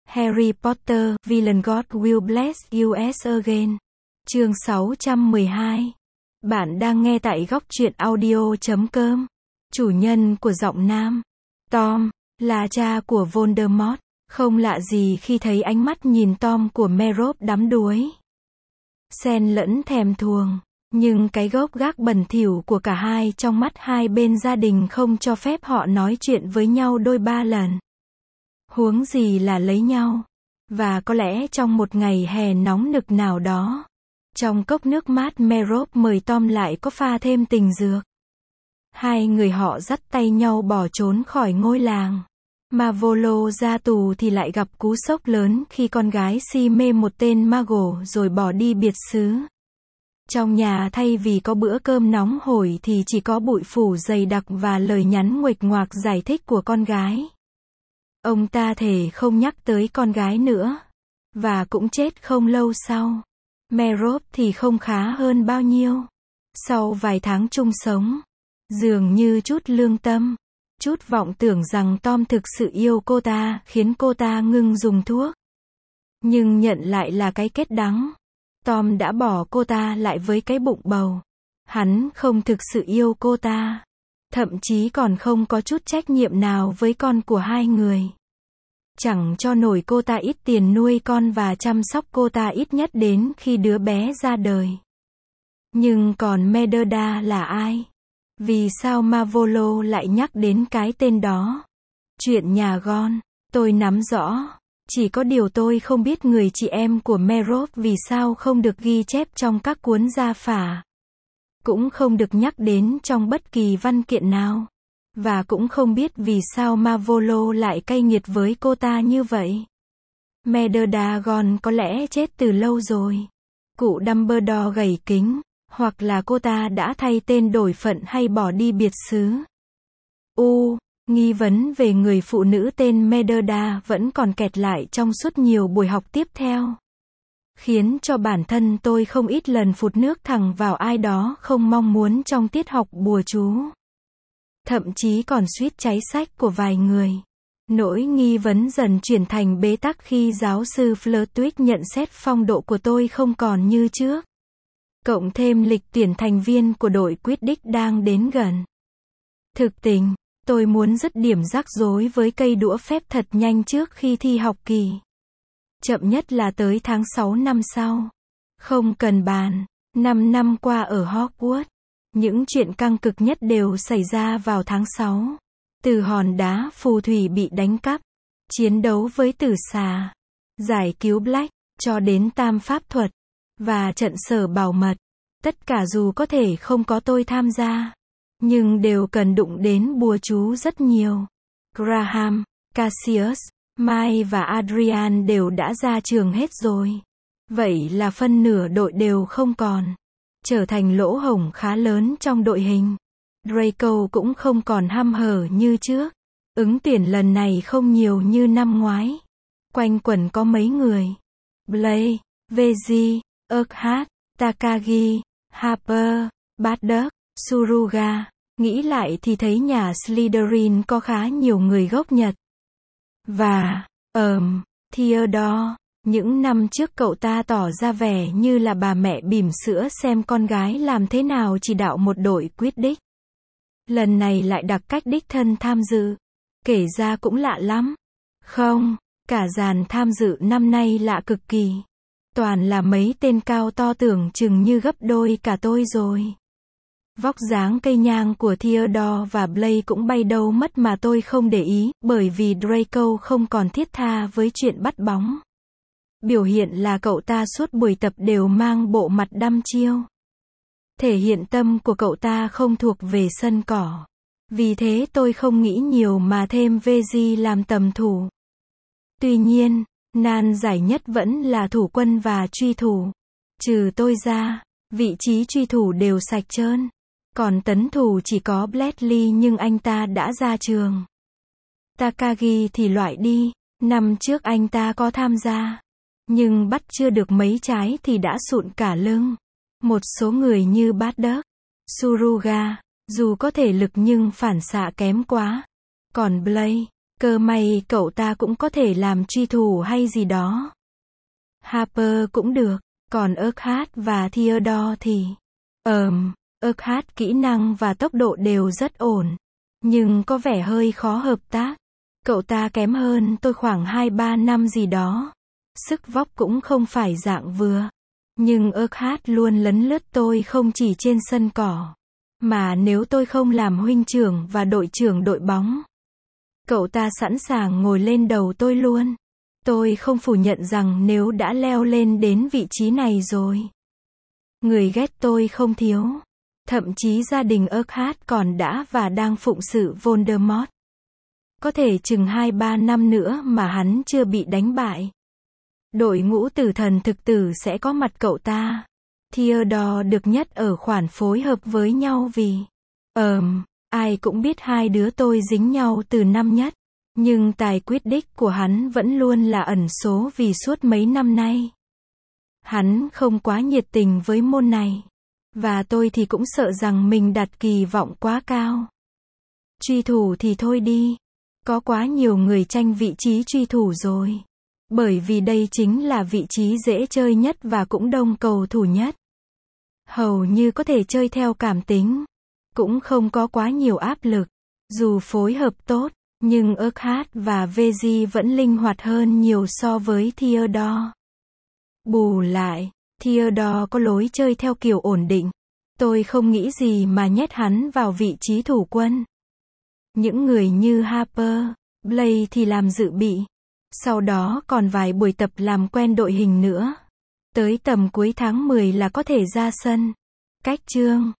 Harry Potter, Villain God Will Bless You Again. Chương 612. Bạn đang nghe tại góc truyện audio.com. Chủ nhân của giọng nam. Tom, là cha của Voldemort. Không lạ gì khi thấy ánh mắt nhìn Tom của Merop đắm đuối. Xen lẫn thèm thuồng. Nhưng cái gốc gác bẩn thỉu của cả hai trong mắt hai bên gia đình không cho phép họ nói chuyện với nhau đôi ba lần. Huống gì là lấy nhau. Và có lẽ trong một ngày hè nóng nực nào đó, trong cốc nước mát Merop mời Tom lại có pha thêm tình dược. Hai người họ dắt tay nhau bỏ trốn khỏi ngôi làng. Marvolo ra tù thì lại gặp cú sốc lớn khi con gái si mê một tên Muggle rồi bỏ đi biệt xứ. Trong nhà thay vì có bữa cơm nóng hổi thì chỉ có bụi phủ dày đặc và lời nhắn nguệch ngoạc giải thích của con gái. Ông ta thề không nhắc tới con gái nữa. Và cũng chết không lâu sau. Merop thì không khá hơn bao nhiêu. Sau vài tháng chung sống, dường như chút lương tâm, chút vọng tưởng rằng Tom thực sự yêu cô ta khiến cô ta ngưng dùng thuốc. Nhưng nhận lại là cái kết đắng. Tom đã bỏ cô ta lại với cái bụng bầu. Hắn không thực sự yêu cô ta. Thậm chí còn không có chút trách nhiệm nào với con của hai người. Chẳng cho nổi cô ta ít tiền nuôi con và chăm sóc cô ta ít nhất đến khi đứa bé ra đời. Nhưng còn Medardus là ai? Vì sao Marvolo lại nhắc đến cái tên đó? Chuyện nhà Gon, tôi nắm rõ. Chỉ có điều tôi không biết người chị em của Merop vì sao không được ghi chép trong các cuốn gia phả. Cũng không được nhắc đến trong bất kỳ văn kiện nào. Và cũng không biết vì sao Marvolo lại cay nghiệt với cô ta như vậy. Medardus có lẽ chết từ lâu rồi. Cụ Dumbledore gầy kính. Hoặc là cô ta đã thay tên đổi phận hay bỏ đi biệt xứ. Nghi vấn về người phụ nữ tên Medardus vẫn còn kẹt lại trong suốt nhiều buổi học tiếp theo. Khiến cho bản thân tôi không ít lần phụt nước thẳng vào ai đó không mong muốn trong tiết học bùa chú. Thậm chí còn suýt cháy sách của vài người. Nỗi nghi vấn dần chuyển thành bế tắc khi giáo sư Flitwick nhận xét phong độ của tôi không còn như trước. Cộng thêm lịch tuyển thành viên của đội Quidditch đang đến gần. Thực tình, tôi muốn dứt điểm rắc rối với cây đũa phép thật nhanh trước khi thi học kỳ. Chậm nhất là tới tháng 6 năm sau. Không cần bàn. 5 năm qua ở Hogwarts, những chuyện căng cực nhất đều xảy ra vào tháng 6. Từ hòn đá phù thủy bị đánh cắp, chiến đấu với tử xà, giải cứu Black, cho đến tam pháp thuật, và trận sở bảo mật. Tất cả dù có thể không có tôi tham gia, nhưng đều cần đụng đến bùa chú rất nhiều. Graham, Cassius, Mike và Adrian đều đã ra trường hết rồi. Vậy là phân nửa đội đều không còn. Trở thành lỗ hổng khá lớn trong đội hình. Draco cũng không còn hăm hở như trước. Ứng tuyển lần này không nhiều như năm ngoái. Quanh quẩn có mấy người. Blake, Veji, Urquhart, Takagi, Harper, Bardock, Suruga. Nghĩ lại thì thấy nhà Slytherin có khá nhiều người gốc Nhật. Và, Theodore. Những năm trước cậu ta tỏ ra vẻ như là bà mẹ bỉm sữa xem con gái làm thế nào chỉ đạo một đội Quidditch. Lần này lại đặc cách đích thân tham dự. Kể ra cũng lạ lắm. Không, cả dàn tham dự năm nay lạ cực kỳ. Toàn là mấy tên cao to tưởng chừng như gấp đôi cả tôi rồi. Vóc dáng cây nhang của Theodore và Blake cũng bay đâu mất mà tôi không để ý, bởi vì Draco không còn thiết tha với chuyện bắt bóng. Biểu hiện là cậu ta suốt buổi tập đều mang bộ mặt đăm chiêu. Thể hiện tâm của cậu ta không thuộc về sân cỏ. Vì thế tôi không nghĩ nhiều mà thêm Veji làm tầm thủ. Tuy nhiên, nan giải nhất vẫn là thủ quân và truy thủ. Trừ tôi ra, vị trí truy thủ đều sạch trơn. Còn tấn thủ chỉ có Bradley nhưng anh ta đã ra trường. Takagi thì loại đi, năm trước anh ta có tham gia. Nhưng bắt chưa được mấy trái thì đã sụn cả lưng. Một số người như Bardock, Suruga, dù có thể lực nhưng phản xạ kém quá. Còn Blake, Cơ may cậu ta cũng có thể làm truy thủ hay gì đó. Harper cũng được, còn Urquhart và Theodore thì... Urquhart kỹ năng và tốc độ đều rất ổn, nhưng có vẻ hơi khó hợp tác. Cậu ta kém hơn tôi khoảng 2-3 năm gì đó. Sức vóc cũng không phải dạng vừa. Nhưng Urquhart luôn lấn lướt tôi không chỉ trên sân cỏ, mà nếu tôi không làm huynh trưởng và đội trưởng đội bóng, cậu ta sẵn sàng ngồi lên đầu tôi luôn. Tôi không phủ nhận rằng nếu đã leo lên đến vị trí này rồi, người ghét tôi không thiếu. Thậm chí gia đình Urquhart còn đã và đang phụng sự Voldemort. Có thể chừng 2-3 năm nữa mà hắn chưa bị đánh bại, đội ngũ tử thần thực tử sẽ có mặt cậu ta. Theodore được nhất ở khoản phối hợp với nhau vì... ai cũng biết hai đứa tôi dính nhau từ năm nhất. Nhưng tài quyết đích của hắn vẫn luôn là ẩn số vì suốt mấy năm nay. Hắn không quá nhiệt tình với môn này. Và tôi thì cũng sợ rằng mình đặt kỳ vọng quá cao. Truy thủ thì thôi đi. Có quá nhiều người tranh vị trí truy thủ rồi. Bởi vì đây chính là vị trí dễ chơi nhất và cũng đông cầu thủ nhất. Hầu như có thể chơi theo cảm tính. Cũng không có quá nhiều áp lực. Dù phối hợp tốt, nhưng Urquhart và Veggie vẫn linh hoạt hơn nhiều so với Theodore. Bù lại, Theodore có lối chơi theo kiểu ổn định. Tôi không nghĩ gì mà nhét hắn vào vị trí thủ quân. Những người như Harper, Blake thì làm dự bị. Sau đó còn vài buổi tập làm quen đội hình nữa. Tới tầm cuối tháng 10 là có thể ra sân. Cách chương